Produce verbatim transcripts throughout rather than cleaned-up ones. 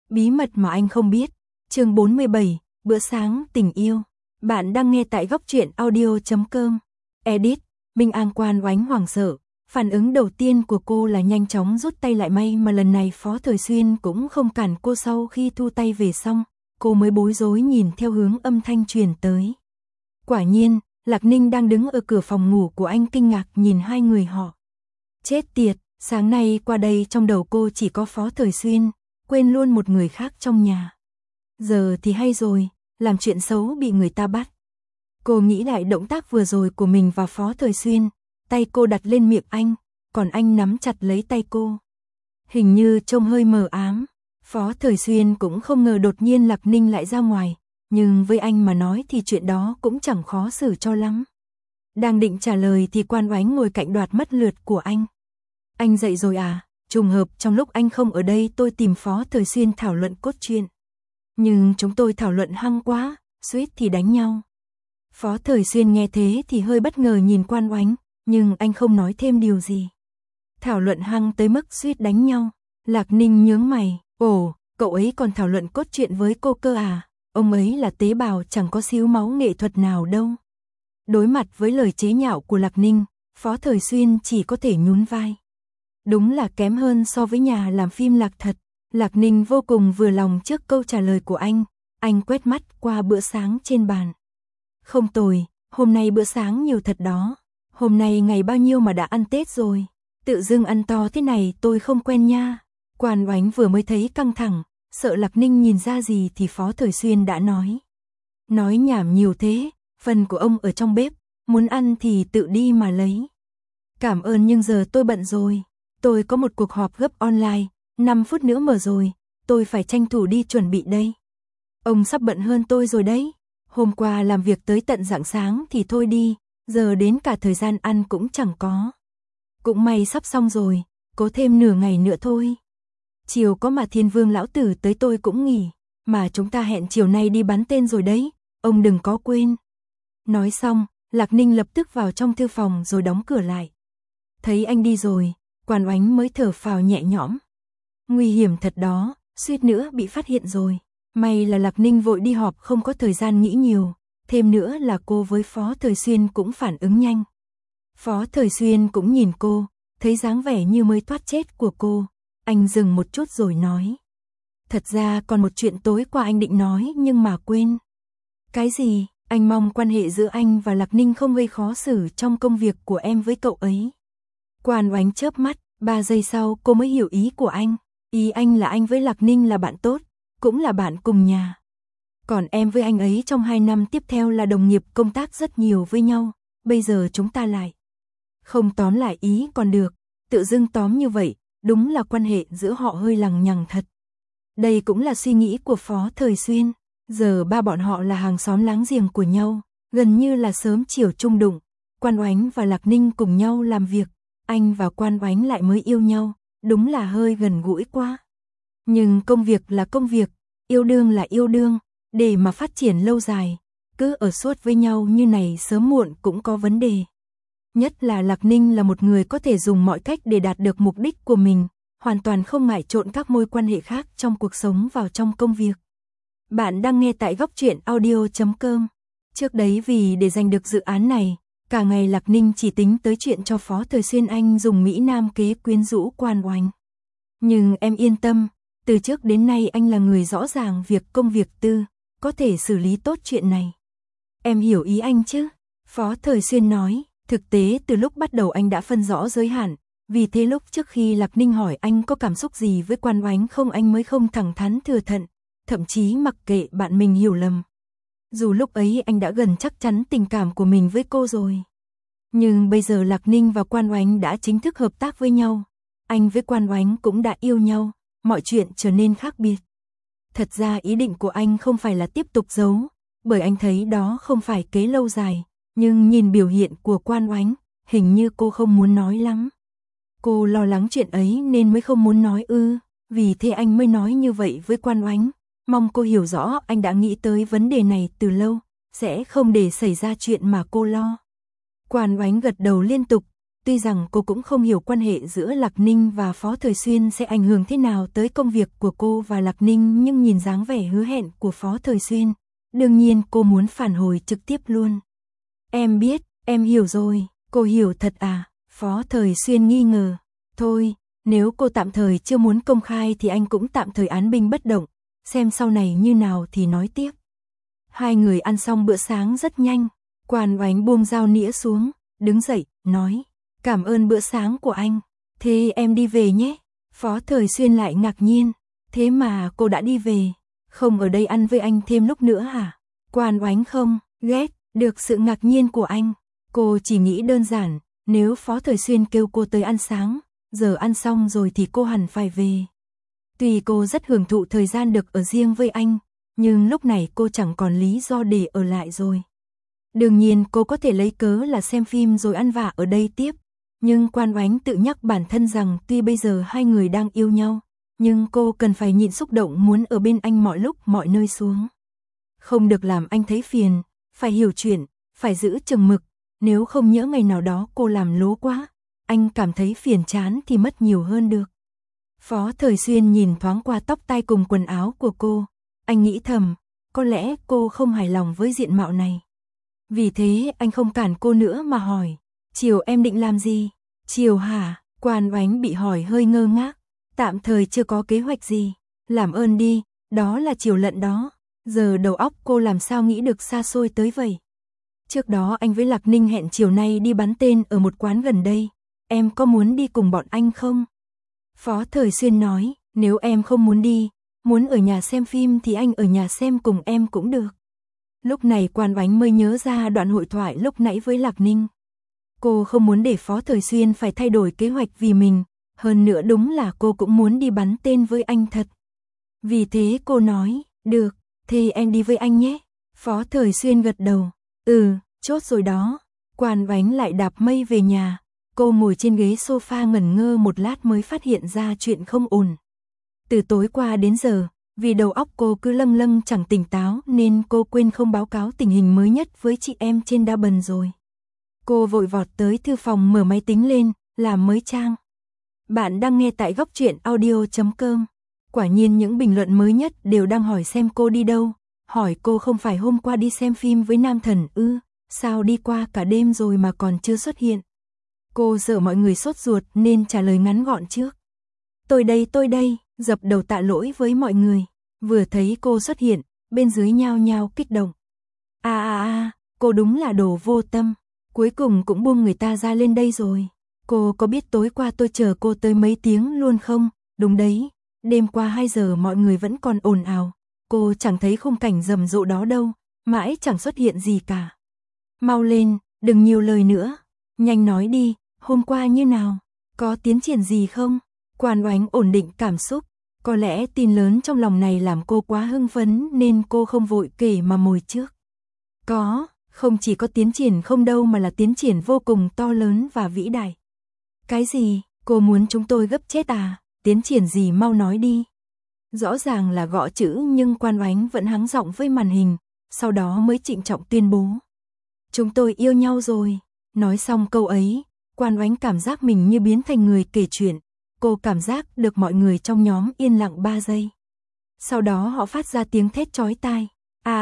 Bí mật mà anh không biết. Chương bốn mươi bảy, bữa sáng tình yêu. Bạn đang nghe tại góc truyện audio chấm com. Edit, Minh An Quan Oánh hoảng sợ. Phản ứng đầu tiên của cô là nhanh chóng rút tay lại, may mà lần này Phó Thời Xuyên cũng không cản cô. Sau khi thu tay về xong, cô mới bối rối nhìn theo hướng âm thanh truyền tới. Quả nhiên, Lạc Ninh đang đứng ở cửa phòng ngủ của anh, kinh ngạc nhìn hai người họ. Chết tiệt, sáng nay qua đây trong đầu cô chỉ có Phó Thời Xuyên, quên luôn một người khác trong nhà. Giờ thì hay rồi, làm chuyện xấu bị người ta bắt. Cô nghĩ lại động tác vừa rồi của mình và Phó Thời Xuyên, tay cô đặt lên miệng anh, còn anh nắm chặt lấy tay cô. Hình như trông hơi mờ ám. Phó Thời Xuyên cũng không ngờ đột nhiên Lạc Ninh lại ra ngoài, nhưng với anh mà nói thì chuyện đó cũng chẳng khó xử cho lắm. Đang định trả lời thì Quan Oánh ngồi cạnh đoạt mất lượt của anh. Anh dậy rồi à? Trùng hợp trong lúc anh không ở đây tôi tìm Phó Thời Xuyên thảo luận cốt truyện. Nhưng chúng tôi thảo luận hăng quá, suýt thì đánh nhau. Phó Thời Xuyên nghe thế thì hơi bất ngờ nhìn Quan Oánh, nhưng anh không nói thêm điều gì. Thảo luận hăng tới mức suýt đánh nhau. Lạc Ninh nhướng mày, ồ, cậu ấy còn thảo luận cốt truyện với cô cơ à? Ông ấy là tế bào chẳng có xíu máu nghệ thuật nào đâu. Đối mặt với lời chế nhạo của Lạc Ninh, Phó Thời Xuyên chỉ có thể nhún vai. Đúng là kém hơn so với nhà làm phim Lạc thật. Lạc Ninh vô cùng vừa lòng trước câu trả lời của anh, anh quét mắt qua bữa sáng trên bàn. Không tồi, hôm nay bữa sáng nhiều thật đó. Hôm nay ngày bao nhiêu mà đã ăn Tết rồi? Tự dưng ăn to thế này tôi không quen nha. Quan Oánh vừa mới thấy căng thẳng, sợ Lạc Ninh nhìn ra gì thì Phó Thời Xuyên đã nói. Nói nhảm nhiều thế, phần của ông ở trong bếp, muốn ăn thì tự đi mà lấy. Cảm ơn nhưng giờ tôi bận rồi, tôi có một cuộc họp gấp online, năm phút nữa mở rồi, tôi phải tranh thủ đi chuẩn bị đây. Ông sắp bận hơn tôi rồi đấy, hôm qua làm việc tới tận rạng sáng thì thôi đi, giờ đến cả thời gian ăn cũng chẳng có. Cũng may sắp xong rồi, cố thêm nửa ngày nữa thôi. Chiều có mà Thiên Vương lão tử tới tôi cũng nghỉ, mà chúng ta hẹn chiều nay đi bắn tên rồi đấy, ông đừng có quên. Nói xong, Lạc Ninh lập tức vào trong thư phòng rồi đóng cửa lại. Thấy anh đi rồi, Quan Oánh mới thở phào nhẹ nhõm. Nguy hiểm thật đó, suýt nữa bị phát hiện rồi. May là Lạc Ninh vội đi họp không có thời gian nghĩ nhiều, thêm nữa là cô với Phó Thời Xuyên cũng phản ứng nhanh. Phó Thời Xuyên cũng nhìn cô, thấy dáng vẻ như mới thoát chết của cô. Anh dừng một chút rồi nói. Thật ra còn một chuyện tối qua anh định nói nhưng mà quên. Cái gì? Anh mong quan hệ giữa anh và Lạc Ninh không gây khó xử trong công việc của em với cậu ấy. Quan Oánh chớp mắt, ba giây sau cô mới hiểu ý của anh. Ý anh là anh với Lạc Ninh là bạn tốt, cũng là bạn cùng nhà. Còn em với anh ấy trong hai năm tiếp theo là đồng nghiệp công tác rất nhiều với nhau, bây giờ chúng ta lại. Không tóm lại ý còn được, tự dưng tóm như vậy, đúng là quan hệ giữa họ hơi lằng nhằng thật. Đây cũng là suy nghĩ của Phó Thời Xuyên, giờ ba bọn họ là hàng xóm láng giềng của nhau, gần như là sớm chiều chung đụng. Quan Oánh và Lạc Ninh cùng nhau làm việc, anh và Quan Oánh lại mới yêu nhau, đúng là hơi gần gũi quá. Nhưng công việc là công việc, yêu đương là yêu đương, để mà phát triển lâu dài, cứ ở suốt với nhau như này sớm muộn cũng có vấn đề. Nhất là Lạc Ninh là một người có thể dùng mọi cách để đạt được mục đích của mình, hoàn toàn không ngại trộn các mối quan hệ khác trong cuộc sống vào trong công việc. Bạn đang nghe tại góc truyện audio chấm com. Trước đấy vì để giành được dự án này, cả ngày Lạc Ninh chỉ tính tới chuyện cho Phó Thời Xuyên anh dùng Mỹ Nam kế quyến rũ Quan Oánh. Nhưng em yên tâm, từ trước đến nay anh là người rõ ràng việc công việc tư, có thể xử lý tốt chuyện này. Em hiểu ý anh chứ? Phó Thời Xuyên nói, thực tế từ lúc bắt đầu anh đã phân rõ giới hạn, vì thế lúc trước khi Lạc Ninh hỏi anh có cảm xúc gì với Quan Oánh không anh mới không thẳng thắn thừa thận, thậm chí mặc kệ bạn mình hiểu lầm. Dù lúc ấy anh đã gần chắc chắn tình cảm của mình với cô rồi. Nhưng bây giờ Lạc Ninh và Quan Oánh đã chính thức hợp tác với nhau, anh với Quan Oánh cũng đã yêu nhau, mọi chuyện trở nên khác biệt. Thật ra ý định của anh không phải là tiếp tục giấu, bởi anh thấy đó không phải kế lâu dài, nhưng nhìn biểu hiện của Quan Oánh, hình như cô không muốn nói lắm. Cô lo lắng chuyện ấy nên mới không muốn nói ư, vì thế anh mới nói như vậy với Quan Oánh, mong cô hiểu rõ anh đã nghĩ tới vấn đề này từ lâu, sẽ không để xảy ra chuyện mà cô lo. Quan Oánh gật đầu liên tục, Tuy rằng cô cũng không hiểu quan hệ giữa Lạc Ninh và Phó Thời Xuyên sẽ ảnh hưởng thế nào tới công việc của cô và Lạc Ninh, nhưng nhìn dáng vẻ hứa hẹn của Phó Thời Xuyên, đương nhiên cô muốn phản hồi trực tiếp luôn. Em biết, em hiểu rồi, cô hiểu thật à? Phó Thời Xuyên nghi ngờ. Thôi, nếu cô tạm thời chưa muốn công khai thì anh cũng tạm thời án binh bất động, xem sau này như nào thì nói tiếp. Hai người ăn xong bữa sáng rất nhanh, Quan Oánh buông dao nĩa xuống, đứng dậy, nói, cảm ơn bữa sáng của anh, thế em đi về nhé. Phó Thời Xuyên lại ngạc nhiên, thế mà cô đã đi về, không ở đây ăn với anh thêm lúc nữa hả? Quan Oánh không ghét được sự ngạc nhiên của anh, cô chỉ nghĩ đơn giản, nếu Phó Thời Xuyên kêu cô tới ăn sáng, giờ ăn xong rồi thì cô hẳn phải về. Tuy cô rất hưởng thụ thời gian được ở riêng với anh, nhưng lúc này cô chẳng còn lý do để ở lại rồi. Đương nhiên cô có thể lấy cớ là xem phim rồi ăn vạ ở đây tiếp, nhưng Quan Oánh tự nhắc bản thân rằng tuy bây giờ hai người đang yêu nhau, nhưng cô cần phải nhịn xúc động muốn ở bên anh mọi lúc mọi nơi xuống. Không được làm anh thấy phiền, phải hiểu chuyện, phải giữ chừng mực, nếu không nhỡ ngày nào đó cô làm lố quá, anh cảm thấy phiền chán thì mất nhiều hơn được. Phó Thời Xuyên nhìn thoáng qua tóc tai cùng quần áo của cô, anh nghĩ thầm, có lẽ cô không hài lòng với diện mạo này. Vì thế anh không cản cô nữa mà hỏi, chiều em định làm gì? Chiều hả? Quan Oánh bị hỏi hơi ngơ ngác, tạm thời chưa có kế hoạch gì, làm ơn đi, đó là chiều lận đó, giờ đầu óc cô làm sao nghĩ được xa xôi tới vậy. Trước đó anh với Lạc Ninh hẹn chiều nay đi bắn tên ở một quán gần đây, em có muốn đi cùng bọn anh không? Phó Thời Xuyên nói, nếu em không muốn đi, muốn ở nhà xem phim thì anh ở nhà xem cùng em cũng được. Lúc này Quan Oánh mới nhớ ra đoạn hội thoại lúc nãy với Lạc Ninh. Cô không muốn để Phó Thời Xuyên phải thay đổi kế hoạch vì mình, hơn nữa đúng là cô cũng muốn đi bắn tên với anh thật. Vì thế cô nói, được, thì em đi với anh nhé. Phó Thời Xuyên gật đầu, ừ, chốt rồi đó. Quan Oánh lại đạp mây về nhà, cô ngồi trên ghế sofa ngẩn ngơ một lát mới phát hiện ra chuyện không ổn. Từ tối qua đến giờ, vì đầu óc cô cứ lâng lâng chẳng tỉnh táo nên cô quên không báo cáo tình hình mới nhất với chị em trên đa bần rồi. Cô vội vọt tới thư phòng mở máy tính lên, làm mới trang. Bạn đang nghe tại góc truyện audio chấm com. Quả nhiên những bình luận mới nhất đều đang hỏi xem cô đi đâu. Hỏi cô không phải hôm qua đi xem phim với nam thần ư, sao đi qua cả đêm rồi mà còn chưa xuất hiện. Cô sợ mọi người sốt ruột nên trả lời ngắn gọn trước. Tôi đây tôi đây, dập đầu tạ lỗi với mọi người. Vừa thấy cô xuất hiện, bên dưới nhao nhao kích động. À à à, cô đúng là đồ vô tâm. Cuối cùng cũng buông người ta ra lên đây rồi. Cô có biết tối qua tôi chờ cô tới mấy tiếng luôn không? Đúng đấy, đêm qua hai giờ mọi người vẫn còn ồn ào. Cô chẳng thấy khung cảnh rầm rộ đó đâu, mãi chẳng xuất hiện gì cả. Mau lên, đừng nhiều lời nữa. Nhanh nói đi, hôm qua như nào? Có tiến triển gì không? Quan Oánh ổn định cảm xúc. Có lẽ tin lớn trong lòng này làm cô quá hưng phấn nên cô không vội kể mà mồi trước. Có, không chỉ có tiến triển không đâu mà là tiến triển vô cùng to lớn và vĩ đại. Cái gì? Cô muốn chúng tôi gấp chết à? Tiến triển gì mau nói đi. Rõ ràng là gõ chữ nhưng Quan Oánh vẫn hắng giọng với màn hình, sau đó mới trịnh trọng tuyên bố. Chúng tôi yêu nhau rồi. Nói xong câu ấy, Quan Oánh cảm giác mình như biến thành người kể chuyện. Cô cảm giác được mọi người trong nhóm yên lặng ba giây. Sau đó họ phát ra tiếng thét chói tai. À,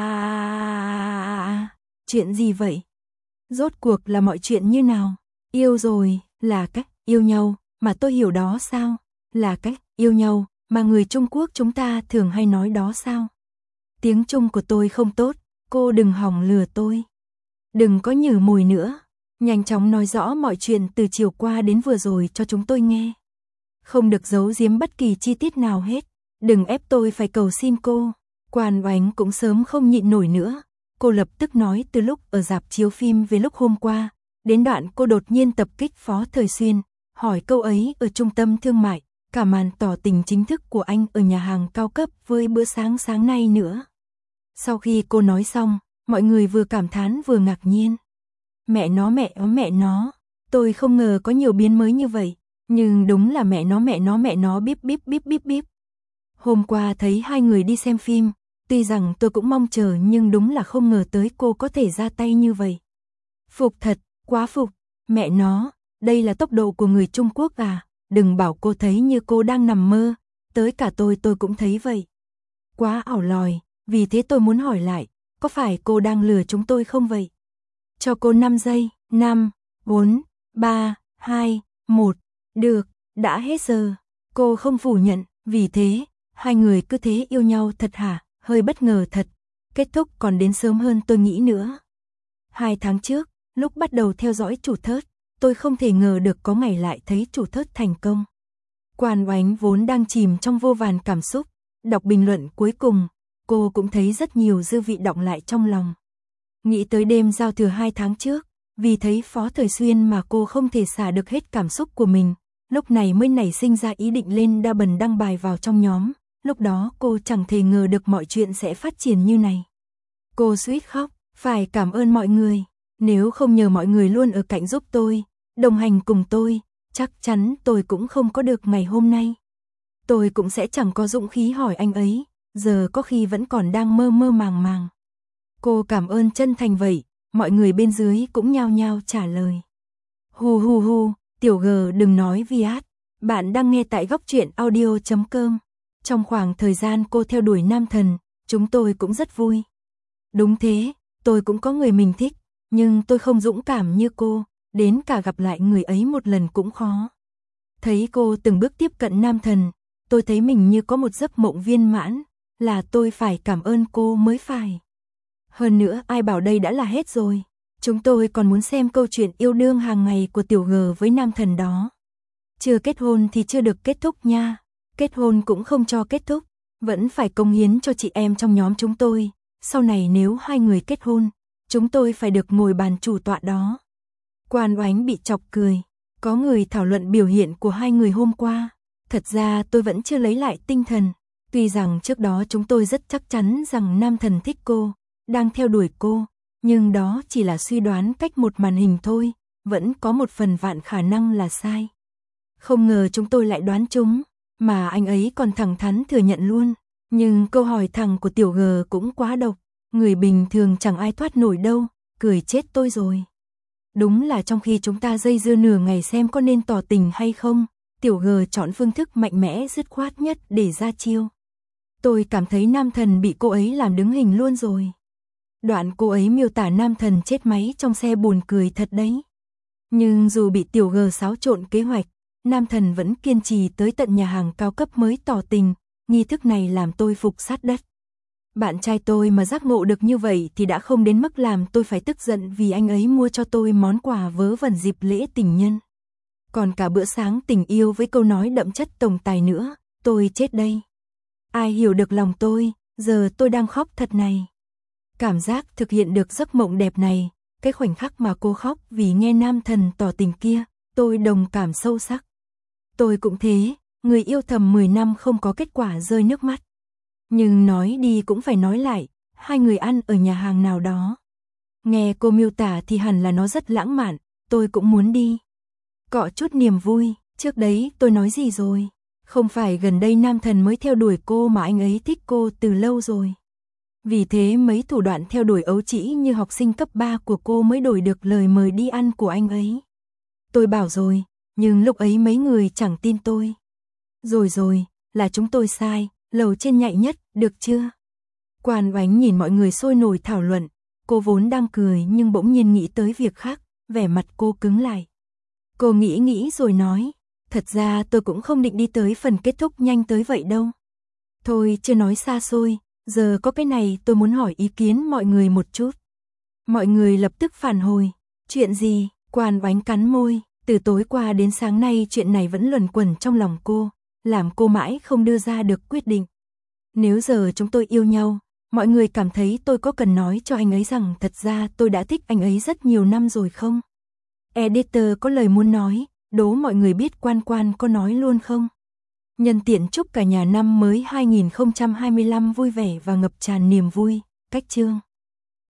à, à, à, chuyện gì vậy? Rốt cuộc là mọi chuyện như nào? Yêu rồi, là cách yêu nhau, mà tôi hiểu đó sao? Là cách yêu nhau, mà người Trung Quốc chúng ta thường hay nói đó sao? Tiếng Trung của tôi không tốt, cô đừng hòng lừa tôi. Đừng có nhử mùi nữa. Nhanh chóng nói rõ mọi chuyện từ chiều qua đến vừa rồi cho chúng tôi nghe. Không được giấu giếm bất kỳ chi tiết nào hết. Đừng ép tôi phải cầu xin cô. Quan Oánh cũng sớm không nhịn nổi nữa. Cô lập tức nói từ lúc ở rạp chiếu phim về lúc hôm qua. Đến đoạn cô đột nhiên tập kích Phó Thời Xuyên. Hỏi câu ấy ở trung tâm thương mại. Cả màn tỏ tình chính thức của anh ở nhà hàng cao cấp với bữa sáng sáng nay nữa. Sau khi cô nói xong, mọi người vừa cảm thán vừa ngạc nhiên. Mẹ nó mẹ nó mẹ nó. Tôi không ngờ có nhiều biến mới như vậy. Nhưng đúng là mẹ nó mẹ nó mẹ nó bíp bíp bíp bíp bíp. Hôm qua thấy hai người đi xem phim, tuy rằng tôi cũng mong chờ nhưng đúng là không ngờ tới cô có thể ra tay như vậy. Phục thật, quá phục, mẹ nó, đây là tốc độ của người Trung Quốc à, đừng bảo cô thấy như cô đang nằm mơ, tới cả tôi tôi cũng thấy vậy. Quá ảo lòi, vì thế tôi muốn hỏi lại, có phải cô đang lừa chúng tôi không vậy? Cho cô năm giây, năm, bốn, ba, hai, một, được, đã hết giờ. Cô không phủ nhận, vì thế, hai người cứ thế yêu nhau thật hả, hơi bất ngờ thật, kết thúc còn đến sớm hơn tôi nghĩ nữa. Hai tháng trước, lúc bắt đầu theo dõi chủ thớt, tôi không thể ngờ được có ngày lại thấy chủ thớt thành công. Quan Oánh vốn đang chìm trong vô vàn cảm xúc, đọc bình luận cuối cùng, cô cũng thấy rất nhiều dư vị đọng lại trong lòng. Nghĩ tới đêm giao thừa hai tháng trước, vì thấy Phó Thời Xuyên mà cô không thể xả được hết cảm xúc của mình, lúc này mới nảy sinh ra ý định lên Double đăng bài vào trong nhóm, lúc đó cô chẳng thể ngờ được mọi chuyện sẽ phát triển như này. Cô suýt khóc, phải cảm ơn mọi người, nếu không nhờ mọi người luôn ở cạnh giúp tôi, đồng hành cùng tôi, chắc chắn tôi cũng không có được ngày hôm nay. Tôi cũng sẽ chẳng có dũng khí hỏi anh ấy, giờ có khi vẫn còn đang mơ mơ màng màng. Cô cảm ơn chân thành vậy, mọi người bên dưới cũng nhao nhao trả lời. Hu hu hu, Tiểu G đừng nói vi át, bạn đang nghe tại góc truyện audio chấm com. Trong khoảng thời gian cô theo đuổi nam thần, chúng tôi cũng rất vui. Đúng thế, tôi cũng có người mình thích, nhưng tôi không dũng cảm như cô, đến cả gặp lại người ấy một lần cũng khó. Thấy cô từng bước tiếp cận nam thần, tôi thấy mình như có một giấc mộng viên mãn, là tôi phải cảm ơn cô mới phải. Hơn nữa ai bảo đây đã là hết rồi, chúng tôi còn muốn xem câu chuyện yêu đương hàng ngày của Tiểu G với nam thần đó. Chưa kết hôn thì chưa được kết thúc nha, kết hôn cũng không cho kết thúc, vẫn phải cống hiến cho chị em trong nhóm chúng tôi, sau này nếu hai người kết hôn, chúng tôi phải được ngồi bàn chủ tọa đó. Quan Oánh bị chọc cười, có người thảo luận biểu hiện của hai người hôm qua, thật ra tôi vẫn chưa lấy lại tinh thần, tuy rằng trước đó chúng tôi rất chắc chắn rằng nam thần thích cô, đang theo đuổi cô, nhưng đó chỉ là suy đoán cách một màn hình thôi, vẫn có một phần vạn khả năng là sai. Không ngờ chúng tôi lại đoán trúng, mà anh ấy còn thẳng thắn thừa nhận luôn, nhưng câu hỏi thẳng của Tiểu G cũng quá độc, người bình thường chẳng ai thoát nổi đâu, cười chết tôi rồi. Đúng là trong khi chúng ta dây dưa nửa ngày xem có nên tỏ tình hay không, Tiểu G chọn phương thức mạnh mẽ dứt khoát nhất để ra chiêu. Tôi cảm thấy nam thần bị cô ấy làm đứng hình luôn rồi. Đoạn cô ấy miêu tả nam thần chết máy trong xe buồn cười thật đấy. Nhưng dù bị Tiểu G xáo trộn kế hoạch, nam thần vẫn kiên trì tới tận nhà hàng cao cấp mới tỏ tình, nghi thức này làm tôi phục sát đất. Bạn trai tôi mà giác ngộ được như vậy thì đã không đến mức làm tôi phải tức giận vì anh ấy mua cho tôi món quà vớ vẩn dịp lễ tình nhân. Còn cả bữa sáng tình yêu với câu nói đậm chất tổng tài nữa, tôi chết đây. Ai hiểu được lòng tôi, giờ tôi đang khóc thật này. Cảm giác thực hiện được giấc mộng đẹp này, cái khoảnh khắc mà cô khóc vì nghe nam thần tỏ tình kia, tôi đồng cảm sâu sắc. Tôi cũng thế, người yêu thầm mười năm không có kết quả rơi nước mắt. Nhưng nói đi cũng phải nói lại, hai người ăn ở nhà hàng nào đó. Nghe cô miêu tả thì hẳn là nó rất lãng mạn, tôi cũng muốn đi. Cọ chút niềm vui, trước đấy tôi nói gì rồi? Không phải gần đây nam thần mới theo đuổi cô mà anh ấy thích cô từ lâu rồi. Vì thế mấy thủ đoạn theo đuổi ấu trĩ như học sinh cấp ba của cô mới đổi được lời mời đi ăn của anh ấy. Tôi bảo rồi, nhưng lúc ấy mấy người chẳng tin tôi. Rồi rồi, là chúng tôi sai, lầu trên nhạy nhất, được chưa? Quan Oánh nhìn mọi người sôi nổi thảo luận, cô vốn đang cười nhưng bỗng nhiên nghĩ tới việc khác, vẻ mặt cô cứng lại. Cô nghĩ nghĩ rồi nói, thật ra tôi cũng không định đi tới phần kết thúc nhanh tới vậy đâu. Thôi chưa nói xa xôi, giờ có cái này tôi muốn hỏi ý kiến mọi người một chút. Mọi người lập tức phản hồi, chuyện gì? Quan Oánh cắn môi, từ tối qua đến sáng nay chuyện này vẫn luẩn quẩn trong lòng cô, làm cô mãi không đưa ra được quyết định. Nếu giờ chúng tôi yêu nhau, mọi người cảm thấy tôi có cần nói cho anh ấy rằng thật ra tôi đã thích anh ấy rất nhiều năm rồi không? Editor có lời muốn nói, đố mọi người biết Quan Quan có nói luôn không? Nhân tiện chúc cả nhà năm mới hai nghìn không trăm hai mươi lăm vui vẻ và ngập tràn niềm vui, cách chương.